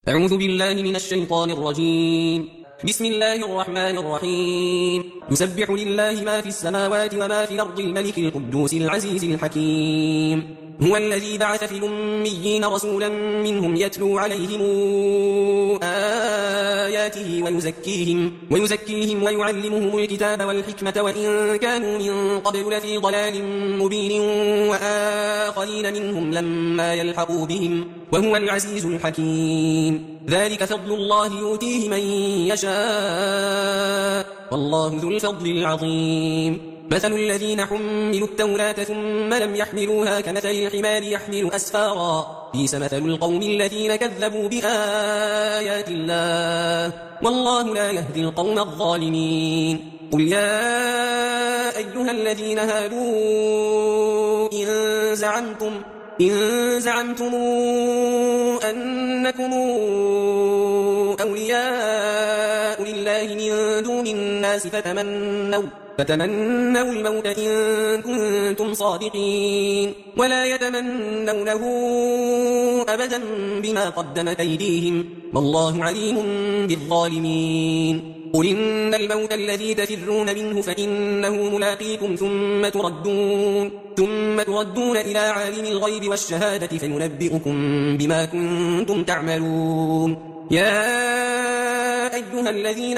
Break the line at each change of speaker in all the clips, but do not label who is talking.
أعوذ بالله من الشيطان الرجيم. بسم الله الرحمن الرحيم. يسبح لله ما في السماوات وما في الأرض الملك القدوس العزيز الحكيم. هو الذي بعث في الأميين رسولا منهم يتلو عليهم آياته ويزكيهم ويعلمهم الكتاب والحكمة وإن كانوا من قبل لفي ضلال مبين وآخرين منهم لما يلحقوا بهم وهو العزيز الحكيم. ذلك فضل الله يؤتيه من يشاء والله ذو الفضل العظيم. مثل الذين حملوا التوراة ثم لم يحملوها كمثل الحمار يحمل أسفارا بئس مثل القوم الذين كذبوا بآيات الله والله لا يهدي القوم الظالمين. قل يا أيها الذين هادوا إن زعمتم أنكم أولياء لله من دون الناس فتمنوا الموت إن كنتم صادقين ولا يتمنونه أبدا بما قدمت أيديهم والله عليم بالظالمين. قل إن الموت الذي تفرون منه فإنه ملاقيكم ثم تردون إلى عالم الغيب والشهادة فينبئكم بما كنتم تعملون. يا أيها الذين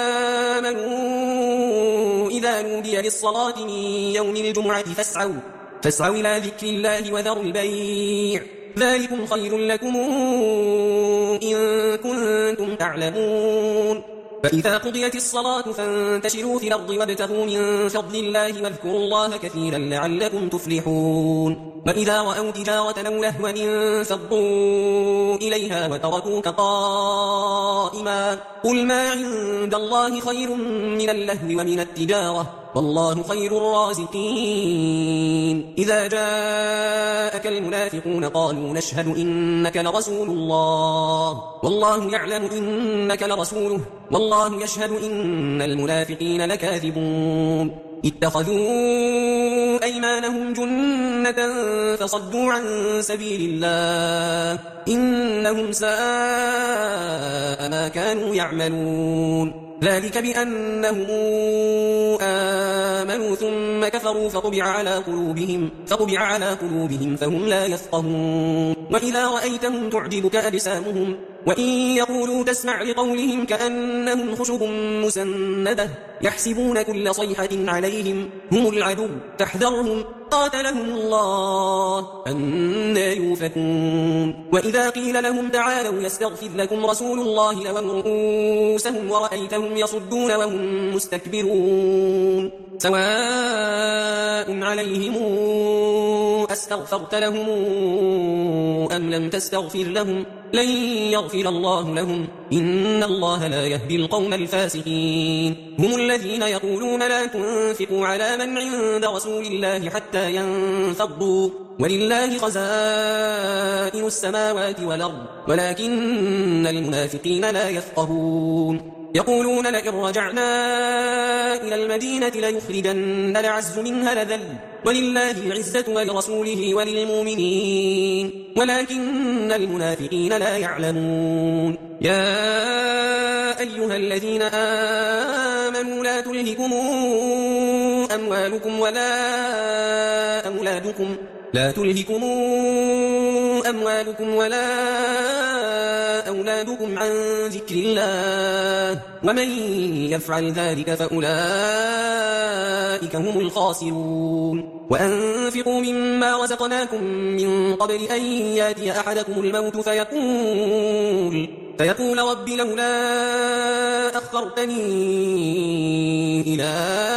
آمنوا إذا نودي للصلاة من يوم الجمعة فاسعوا إلى ذكر الله وذروا البيع ذلكم خير لكم إن كنتم تعلمون. فإذا قضيت الصلاة فانتشروا في الأرض وابتغوا من فضل الله واذكروا الله كثيرا لعلكم تفلحون. وإذا رأوا تجارة أو لهوا انفضوا إليها وتركوك قائما قل ما عند الله خير من اللهو ومن التجارة والله خير الرازقين. إذا جاءك المنافقون قالوا نشهد إنك لرسول الله والله يعلم إنك لرسوله والله يشهد إن المنافقين لكاذبون. اتخذوا أيمانهم جنة فصدوا عن سبيل الله إنهم ساء ما كانوا يعملون. ذلك بأنهم آمنوا ثم كفروا فطبع على قلوبهم فهم لا يفقهون. وإذا رأيتهم تعجبك أجسامهم وإن يقولوا تسمع لقولهم كأنهم خشب مسندة يحسبون كل صيحة عليهم هم العدو فاحذرهم قاتلهم الله أنى يؤفكون. وإذا قيل لهم تعالوا يستغفر لكم رسول الله لووا رؤوسهم ورأيتهم يصدون وهم مستكبرون. سواء عليهم أستغفرت لهم أم لم تستغفر لهم لن يغفر الله لهم إن الله لا يهدي القوم الفاسقين. هم الذين يقولون لا تنفقوا على من عند رسول الله حتى ينفضوا ولله خزائن السماوات والأرض ولكن المنافقين لا يفقهون. يقولون لئن رجعنا إلى المدينة ليخرجن الأعز منها الأذل ولله العزة ولرسوله وللمؤمنين ولكن المنافقين لا يعلمون. يا أيها الذين آمنوا لا تلهكم أموالكم ولا أولادكم عن ذكر الله ومن يفعل ذلك فأولئك هم الخاسرون. وأنفقوا مما رزقناكم من قبل أن يأتي أحدكم الموت فيقول رب لولا أخرتني إلى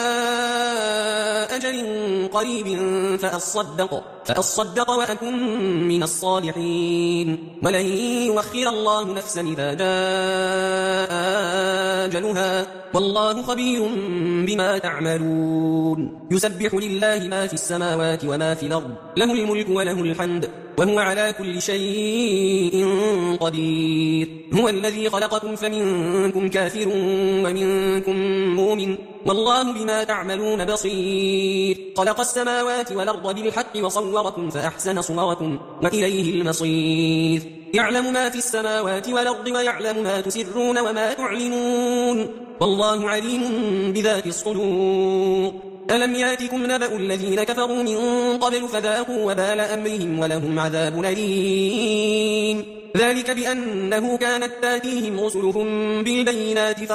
أجل قريب فأصدق وأكن من الصالحين ولن يؤخر الله نفسا إذا جاء أجلها والله خبير بما تعملون. يسبح لله ما في السماوات وما في الأرض له الملك وله الحمد وهو على كل شيء قدير. هو الذي خلقكم فمنكم كافر ومنكم مؤمن والله بما تعملون بصير. خلق السماوات والأرض بالحق وصوركم فأحسن صوركم وإليه المصير. يعلم ما في السماوات والأرض ويعلم ما تسرون وما تعلنون والله عليم بذات الصدور ألم ياتكم نبأ الذين كفروا من قبل فذاقوا وبال أمرهم ولهم عذاب أليم ذلك بأنه كانت تاتيهم رسلهم بالبينات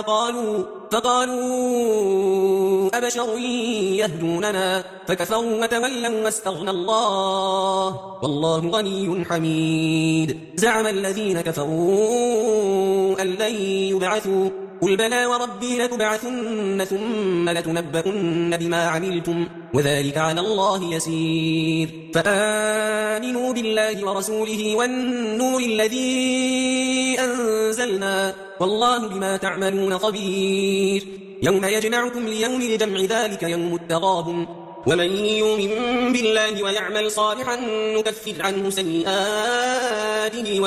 فقالوا أبشر يهدوننا فكفروا وتولوا واستغنى الله والله غني حميد زعم الذين كفروا أن لن يبعثوا قل بلى وربي لتبعثن ثم لتنبؤن بما عملتم وذلك على الله يسير فآمنوا بالله ورسوله والنور الذي أنزلنا والله بما تعملون خبير يوم يجمعكم ليوم الجمع ذلك يوم التغابن ومن يؤمن بالله ويعمل صالحا نكفر عنه سيئاته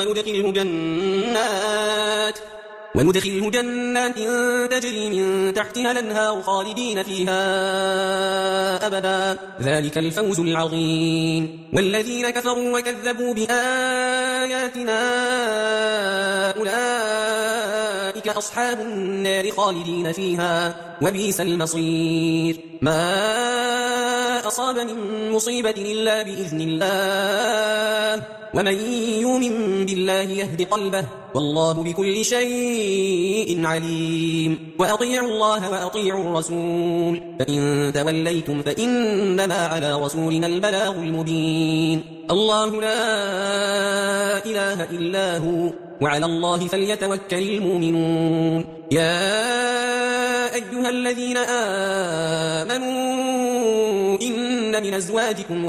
وندخله جنات تجري من تحتها الأنهار خالدين فيها أبدا ذلك الفوز العظيم والذين كفروا وكذبوا بآياتنا أولئك أصحاب النار خالدين فيها وبئس المصير ما أصاب من مصيبة إلا بإذن الله ومن يؤمن بالله يهد قلبه والله بكل شيء عليم وأطيعوا الله وأطيعوا الرسول فإن توليتم فإنما على رسولنا البلاغ المبين الله لا إله إلا هو وعلى الله فليتوكل المؤمنون يا أيها الذين آمنوا إن من أزواجكم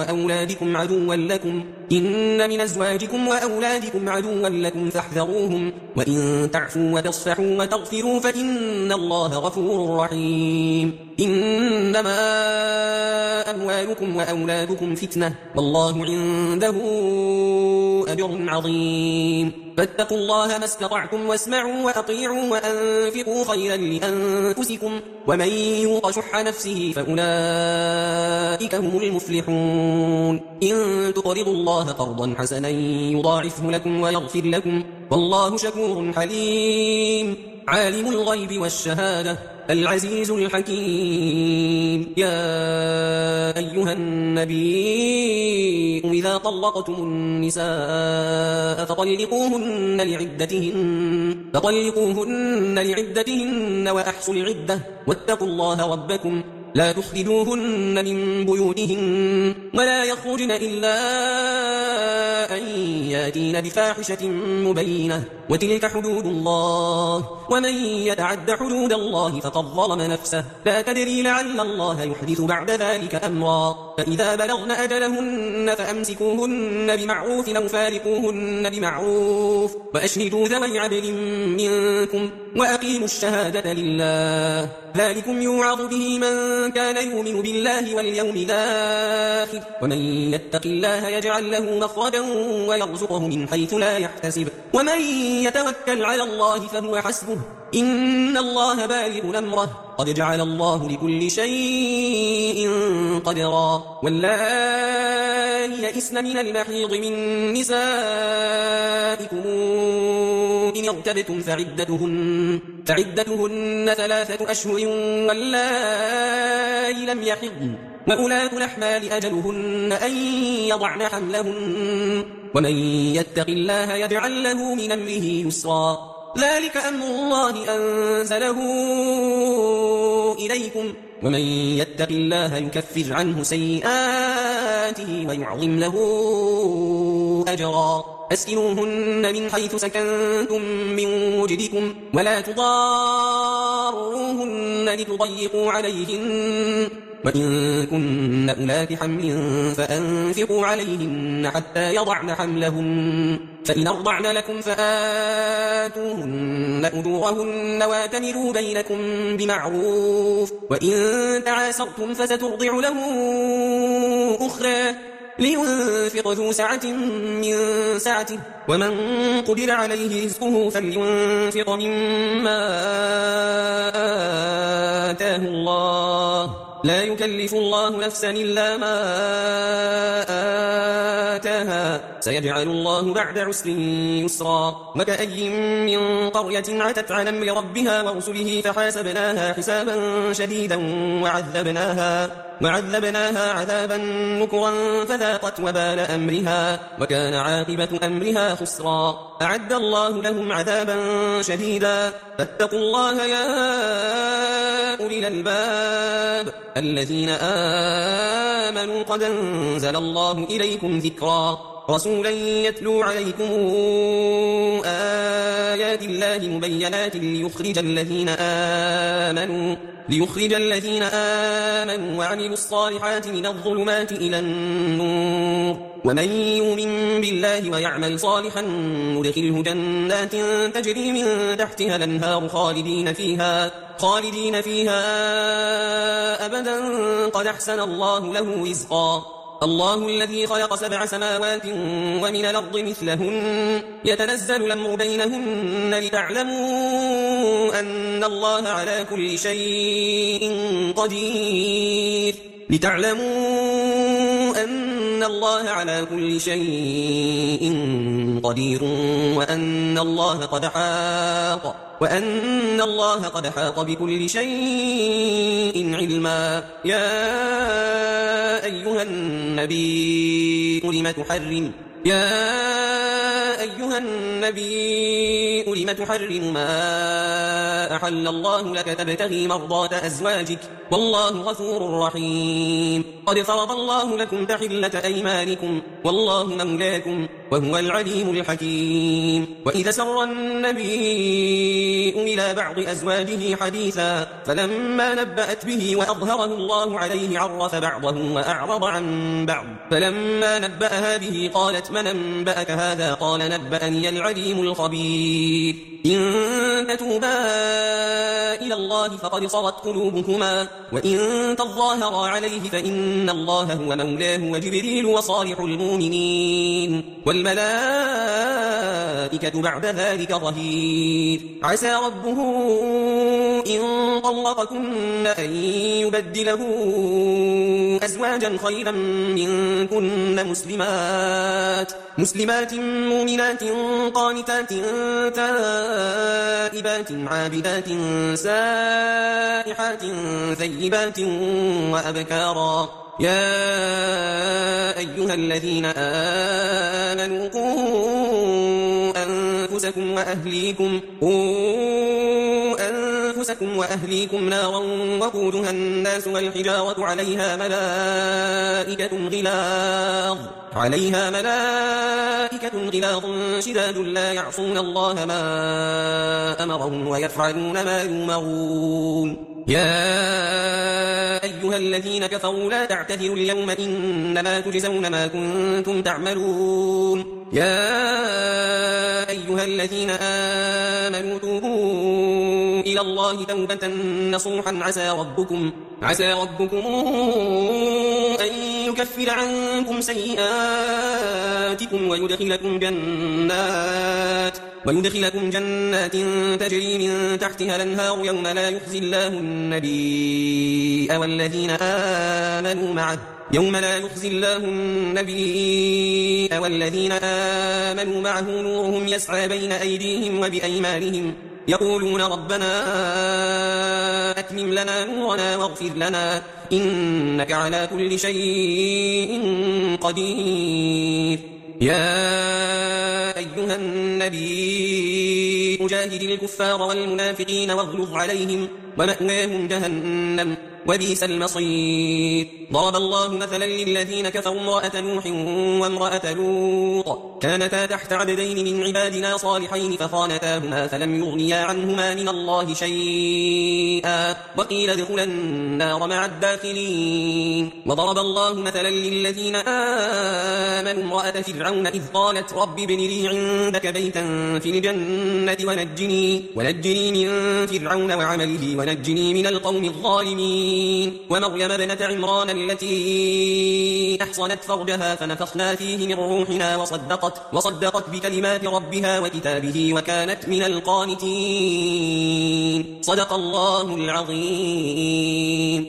وأولادكم عدوا لكم فاحذروهم وإن تعفوا وتصفحوا وتغفروا فإن الله غفور رحيم إنما أموالكم وأولادكم فتنة والله عنده أجر عظيم فاتقوا الله ما استطعتم واسمعوا وأطيعوا وأنفقوا خيرا لأنفسكم ومن يوق شح نفسه فأولئك هم المفلحون إن تقرضوا الله قرضا حسنا يضاعفه لكم ويغفر لكم والله شكور حليم عالم الغيب والشهادة العزيز الحكيم يا أيها النبي إذا طلقتم النساء فطلقوهن لعدتهن وأحصوا العدة واتقوا الله ربكم لا تخرجوهن من بيوتهن ولا يخرجن إلا أن ياتين بفاحشة مبينة وتلك حدود الله ومن يتعد حدود الله فقد ظلم نفسه لا تدري لعل الله يحدث بعد ذلك أمرا فإذا بلغن أجلهن فأمسكوهن بمعروف أو فارقوهن بمعروف وأشهدوا ذوي عدل منكم وأقيموا الشهادة لله ذلكم يوعظ به من كان يؤمن بالله واليوم الآخر ومن يتق الله يجعل له مخرجا ويرزقه من حيث لا يحتسب ومن يتوكل على الله فهو حسبه إن الله بالغ أمره قد جعل الله لكل شيء قدرا واللائي يئسن من المحيض من نسائكم إن ارتبتم فعدتهن 3 أشهر واللائي لم يحضن وأولاة الأحمال أجلهن أن يضعن حملهن ومن يتق الله يجعل له من أمره يسرا ذلك أمر الله أنزله إليكم ومن يتق الله يكفر عنه سيئاته ويعظم له أجرا أسكنوهن من حيث سكنتم من وجدكم ولا تضاروهن لتضيقوا عليهن وإن كن أولات حمل فأنفقوا عليهن حتى يضعن حملهن فإن أرضعن لكم فآتوهن أجورهن واتمروا بينكم بمعروف وإن تعاسرتم فسترضع له أخرى لينفق ذو سعة من سعته ومن قدر عليه رزقه فلينفق مما آتاه الله لا يكلف الله نفسا إلا ما آتاها سيجعل الله بعد عسر يسرا وكأي من قرية عتت عن أمر ربها ورسله فحاسبناها حسابا شديدا وعذبناها عذابا نكرا فذاقت وبال أمرها وكان عاقبة أمرها خسرا أعد الله لهم عذابا شديدا فاتقوا الله يا أولي الألباب الذين آمنوا قد أنزل الله إليكم ذكرا رسولا يتلو عليكم آيات الله مبينات ليخرج الذين آمنوا وعملوا الصالحات من الظلمات إلى النور ومن يؤمن بالله ويعمل صالحا ندخله جنات تجري من تحتها الأنهار خالدين فيها أبدا قد أحسن الله له رزقا الله الذي خلق 7 سماوات ومن الأرض مثلهن يتنزل الأمر بينهن لتعلموا أن الله على كل شيء قدير وأن الله قد حاط بكل شيء علما يا أيها النبي لم تحرم ما أحل الله لك تبتغي مرضات أزواجك والله غفور رحيم قد فرض الله لكم تحلة أيمانكم والله مولاكم وهو العليم الحكيم وإذا سر النبي إلى بعض أزواجه حديثا فلما نبأت به وأظهره الله عليه عرف بعضه وأعرض عن بعض فلما نبأها به قالت من أنبأك هذا قال نبأني العليم الخبير إن تتوبا إلى الله فقد صغت قلوبكما وإن تظاهرا عليه فإن الله هو مولاه وجبريل وصالح المؤمنين والملائكة بعد ذلك ظهير عسى ربه إن طلقكن أن يبدله أزواجا خيرا منكن مسلمات مؤمنات قانتات تائبات عابدات سائحات ثيبات وأبكارا يا أيها الذين آمنوا قوا أنفسكم وأهليكم نارا وقودها الناس والحجارة عليها ملائكة غلاظ شداد لا يعصون الله ما أمرهم ويفعلون ما يؤمرون يا أيها الذين كفروا لا تعتذروا اليوم إنما تجزون ما كنتم تعملون يا أيها الذين آمنوا توبوا إلى الله توبة نصوحا عسى ربكم أن يكفر عنكم سيئاتكم ويدخلكم جنات تجري من تحتها الأنهار يوم لا يخزي الله النبي والذين آمنوا معه نورهم يسعى بين أيديهم وبأيمانهم يقولون ربنا أتمم لنا نورنا واغفر لنا إنك على كل شيء قدير يا أيها النبي أجاهد الكفار والمنافقين واغلظ عليهم ومأواهم جهنم وبئس المصير ضرب الله مثلا للذين كفروا امرأة نوح وامرأة لوط كانتا تحت عبدين من عبادنا صالحين فخانتاهما فلم يغنيا عنهما من الله شيئا وقيل ادخلا النار مع الداخلين وضرب الله مثلا للذين آمنوا امرأة فرعون إذ قالت رب ابن لي عندك بيتا في الجنة ونجني من فرعون وعمله ونجني من القوم الظالمين ومريم ابنة عمران التي أحصنت فرجها فنفخنا فيه من روحنا وصدقت بكلمات ربها وكتابه وكانت من القانتين صدق الله العظيم.